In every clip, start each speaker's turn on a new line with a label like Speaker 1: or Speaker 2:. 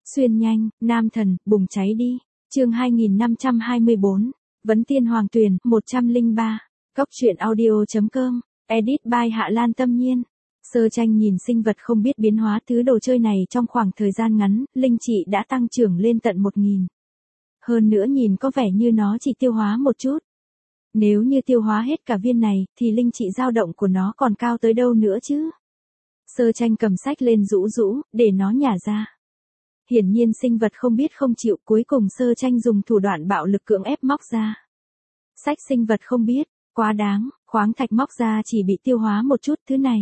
Speaker 1: Xuyên nhanh, nam thần, bùng cháy đi. Chương 2524. Vấn Tiên Hoàng Tuyền, 103. Cốc truyện audio.com. Edit by Hạ Lan Tâm Nhiên. Sơ tranh nhìn sinh vật không biết biến hóa thứ đồ chơi này trong khoảng thời gian ngắn, linh trị đã tăng trưởng lên tận 1000. Hơn nữa nhìn có vẻ như nó chỉ tiêu hóa một chút. Nếu như tiêu hóa hết cả viên này, thì linh trị dao động của nó còn cao tới đâu nữa chứ? Sơ tranh cầm sách lên rũ rũ, để nó nhả ra. Hiển nhiên sinh vật không biết không chịu, cuối cùng sơ tranh dùng thủ đoạn bạo lực cưỡng ép móc ra. Sách sinh vật không biết, quá đáng, khoáng thạch móc ra chỉ bị tiêu hóa một chút thứ này.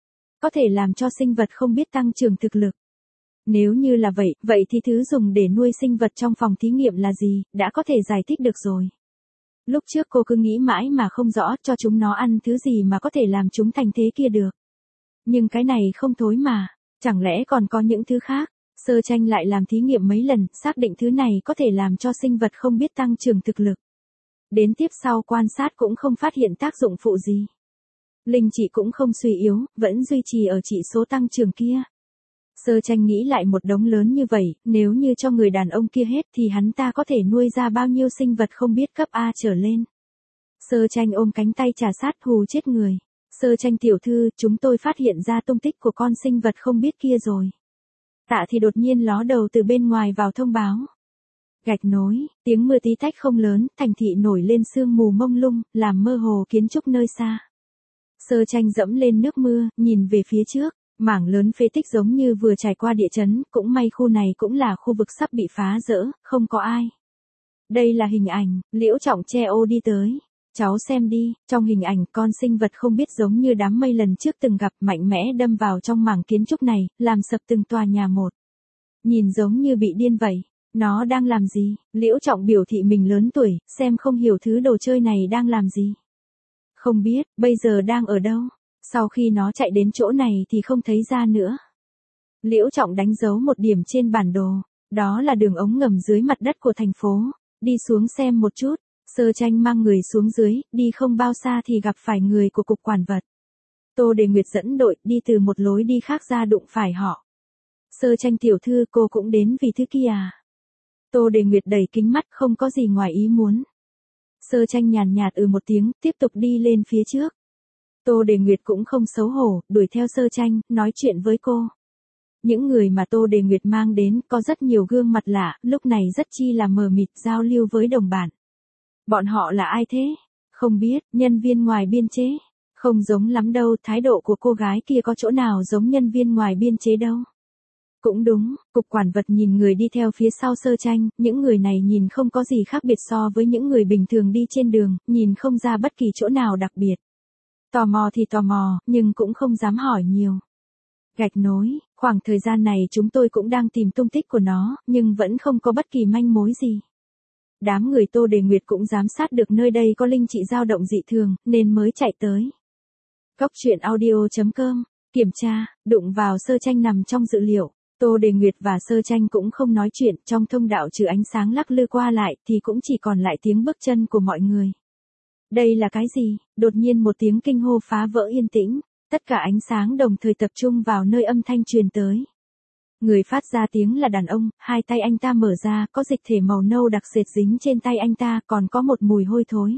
Speaker 1: Có thể làm cho sinh vật không biết tăng trưởng thực lực. Nếu như là vậy thì thứ dùng để nuôi sinh vật trong phòng thí nghiệm là gì, đã có thể giải thích được rồi. Lúc trước cô cứ nghĩ mãi mà không rõ cho chúng nó ăn thứ gì mà có thể làm chúng thành thế kia được. Nhưng cái này không thối mà, chẳng lẽ còn có những thứ khác? Sơ tranh lại làm thí nghiệm mấy lần, xác định thứ này có thể làm cho sinh vật không biết tăng trưởng thực lực. Đến tiếp sau quan sát cũng không phát hiện tác dụng phụ gì. Linh trị cũng không suy yếu, vẫn duy trì ở chỉ số tăng trưởng kia. Sơ tranh nghĩ lại một đống lớn như vậy, nếu như cho người đàn ông kia hết thì hắn ta có thể nuôi ra bao nhiêu sinh vật không biết cấp A trở lên. Sơ tranh ôm cánh tay trà sát hù chết người. Sơ tranh tiểu thư, chúng tôi phát hiện ra tung tích của con sinh vật không biết kia rồi. Tạ thì đột nhiên ló đầu từ bên ngoài vào thông báo. Gạch nối, tiếng mưa tí tách không lớn, thành thị nổi lên sương mù mông lung, làm mơ hồ kiến trúc nơi xa. Sơ tranh dẫm lên nước mưa, nhìn về phía trước, mảng lớn phế tích giống như vừa trải qua địa chấn, cũng may khu này cũng là khu vực sắp bị phá rỡ, không có ai. Đây là hình ảnh, Liễu Trọng che ô đi tới. Cháu xem đi, trong hình ảnh con sinh vật không biết giống như đám mây lần trước từng gặp mạnh mẽ đâm vào trong mảng kiến trúc này, làm sập từng tòa nhà một. Nhìn giống như bị điên vậy. Nó đang làm gì? Liễu Trọng biểu thị mình lớn tuổi, xem không hiểu thứ đồ chơi này đang làm gì. Không biết, bây giờ đang ở đâu? Sau khi nó chạy đến chỗ này thì không thấy ra nữa. Liễu Trọng đánh dấu một điểm trên bản đồ. Đó là đường ống ngầm dưới mặt đất của thành phố. Đi xuống xem một chút. Sơ tranh mang người xuống dưới, đi không bao xa thì gặp phải người của cục quản vật. Tô Đề Nguyệt dẫn đội đi từ một lối đi khác ra đụng phải họ. Sơ tranh tiểu thư, cô cũng đến vì thứ kia à? Tô Đề Nguyệt đẩy kính mắt, không có gì ngoài ý muốn. Sơ tranh nhàn nhạt một tiếng, tiếp tục đi lên phía trước. Tô Đề Nguyệt cũng không xấu hổ, đuổi theo sơ tranh, nói chuyện với cô. Những người mà Tô Đề Nguyệt mang đến có rất nhiều gương mặt lạ, lúc này rất chi là mờ mịt giao lưu với đồng bạn. Bọn họ là ai thế? Không biết, nhân viên ngoài biên chế. Không giống lắm đâu, thái độ của cô gái kia có chỗ nào giống nhân viên ngoài biên chế đâu. Cũng đúng, cục quản vật nhìn người đi theo phía sau sơ tranh, những người này nhìn không có gì khác biệt so với những người bình thường đi trên đường, nhìn không ra bất kỳ chỗ nào đặc biệt. Tò mò thì tò mò, nhưng cũng không dám hỏi nhiều. Gạch nối, khoảng thời gian này chúng tôi cũng đang tìm tung tích của nó, nhưng vẫn không có bất kỳ manh mối gì. Đám người Tô Đề Nguyệt cũng giám sát được nơi đây có linh trị dao động dị thường, nên mới chạy tới. Cốc truyện audio.com, kiểm tra, đụng vào sơ tranh nằm trong dữ liệu. Tô Đề Nguyệt và sơ tranh cũng không nói chuyện, trong thông đạo trừ ánh sáng lắc lư qua lại thì cũng chỉ còn lại tiếng bước chân của mọi người. Đây là cái gì? Đột nhiên một tiếng kinh hô phá vỡ yên tĩnh, tất cả ánh sáng đồng thời tập trung vào nơi âm thanh truyền tới. Người phát ra tiếng là đàn ông, hai tay anh ta mở ra, có dịch thể màu nâu đặc sệt dính trên tay anh ta, còn có một mùi hôi thối.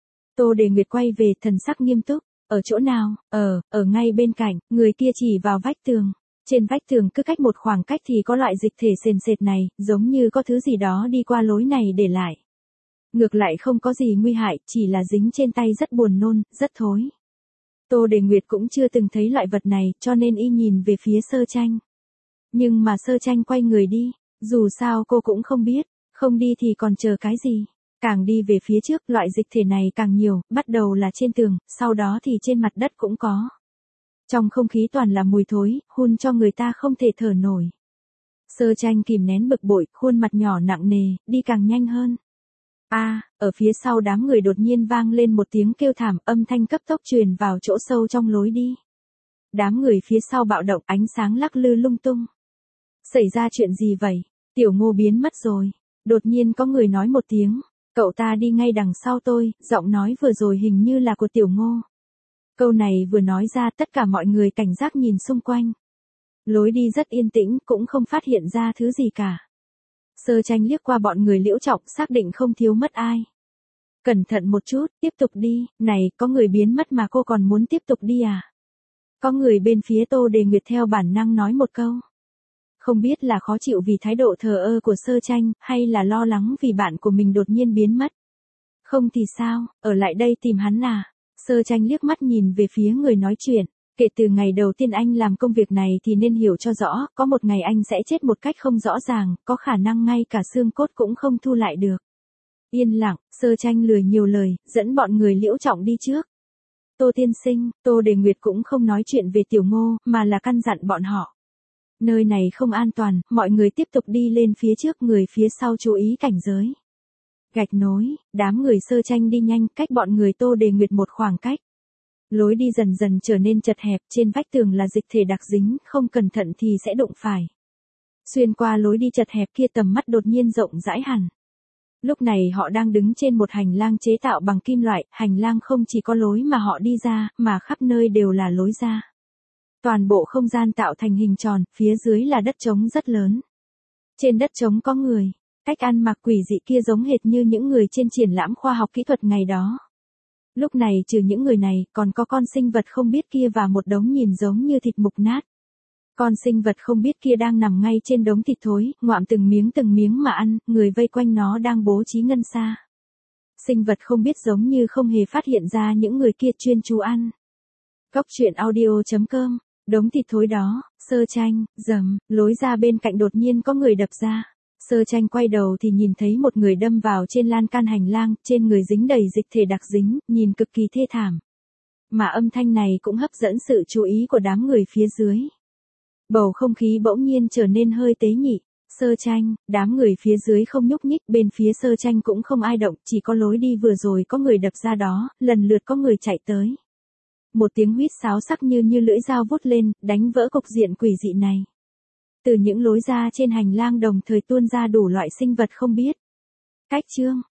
Speaker 1: Tô Đề Nguyệt quay về, thần sắc nghiêm túc, ở chỗ nào? Ở ngay bên cạnh, người kia chỉ vào vách tường. Trên vách tường cứ cách một khoảng cách thì có loại dịch thể sền sệt này, giống như có thứ gì đó đi qua lối này để lại. Ngược lại không có gì nguy hại, chỉ là dính trên tay rất buồn nôn, rất thối. Tô Đề Nguyệt cũng chưa từng thấy loại vật này, cho nên y nhìn về phía sơ tranh. Nhưng mà sơ tranh quay người đi, dù sao cô cũng không biết, không đi thì còn chờ cái gì. Càng đi về phía trước, loại dịch thể này càng nhiều, bắt đầu là trên tường, sau đó thì trên mặt đất cũng có. Trong không khí toàn là mùi thối, hun cho người ta không thể thở nổi. Sơ tranh kìm nén bực bội, khuôn mặt nhỏ nặng nề, đi càng nhanh hơn. Ở phía sau đám người đột nhiên vang lên một tiếng kêu thảm, âm thanh cấp tốc truyền vào chỗ sâu trong lối đi. Đám người phía sau bạo động, ánh sáng lắc lư lung tung. Xảy ra chuyện gì vậy? Tiểu Ngô biến mất rồi. Đột nhiên có người nói một tiếng, cậu ta đi ngay đằng sau tôi, giọng nói vừa rồi hình như là của Tiểu Ngô. Câu này vừa nói ra tất cả mọi người cảnh giác nhìn xung quanh. Lối đi rất yên tĩnh, cũng không phát hiện ra thứ gì cả. Sơ Tranh liếc qua bọn người Liễu Trọng, xác định không thiếu mất ai. Cẩn thận một chút, tiếp tục đi, này, có người biến mất mà cô còn muốn tiếp tục đi à? Có người bên phía Tô Đề Nguyệt theo bản năng nói một câu. Không biết là khó chịu vì thái độ thờ ơ của Sơ Tranh, hay là lo lắng vì bạn của mình đột nhiên biến mất. Không thì sao, ở lại đây tìm hắn à? Sơ Tranh liếc mắt nhìn về phía người nói chuyện. Kể từ ngày đầu tiên anh làm công việc này thì nên hiểu cho rõ, có một ngày anh sẽ chết một cách không rõ ràng, có khả năng ngay cả xương cốt cũng không thu lại được. Yên lặng, Sơ Tranh lười nhiều lời, dẫn bọn người Liễu Trọng đi trước. Tô tiên sinh, Tô Đề Nguyệt cũng không nói chuyện về Tiểu Ngô, mà là căn dặn bọn họ. Nơi này không an toàn, mọi người tiếp tục đi lên phía trước, người phía sau chú ý cảnh giới. Gạch nối, đám người Sơ Tranh đi nhanh, cách bọn người Tô Đề Nguyệt một khoảng cách. Lối đi dần dần trở nên chật hẹp, trên vách tường là dịch thể đặc dính, không cẩn thận thì sẽ đụng phải. Xuyên qua lối đi chật hẹp kia, tầm mắt đột nhiên rộng rãi hẳn. Lúc này họ đang đứng trên một hành lang chế tạo bằng kim loại, hành lang không chỉ có lối mà họ đi ra, mà khắp nơi đều là lối ra. Toàn bộ không gian tạo thành hình tròn, phía dưới là đất trống rất lớn. Trên đất trống có người, cách ăn mặc quỷ dị kia giống hệt như những người trên triển lãm khoa học kỹ thuật ngày đó. Lúc này trừ những người này, còn có con sinh vật không biết kia và một đống nhìn giống như thịt mục nát. Con sinh vật không biết kia đang nằm ngay trên đống thịt thối, ngoạm từng miếng mà ăn, người vây quanh nó đang bố trí ngân sa. Sinh vật không biết giống như không hề phát hiện ra những người kia chuyên chú ăn. Cốc truyện audio.com, đống thịt thối đó, Sơ Tranh, rầm, lối ra bên cạnh đột nhiên có người đập ra. Sơ Tranh quay đầu thì nhìn thấy một người đâm vào trên lan can hành lang, trên người dính đầy dịch thể đặc dính, nhìn cực kỳ thê thảm. Mà âm thanh này cũng hấp dẫn sự chú ý của đám người phía dưới. Bầu không khí bỗng nhiên trở nên hơi tế nhị. Sơ Tranh, đám người phía dưới không nhúc nhích, bên phía Sơ Tranh cũng không ai động, chỉ có lối đi vừa rồi có người đập ra đó, lần lượt có người chạy tới. Một tiếng huýt sáo sắc như lưỡi dao vút lên, đánh vỡ cục diện quỷ dị này. Từ những lối ra trên hành lang đồng thời tuôn ra đủ loại sinh vật không biết. Cách chương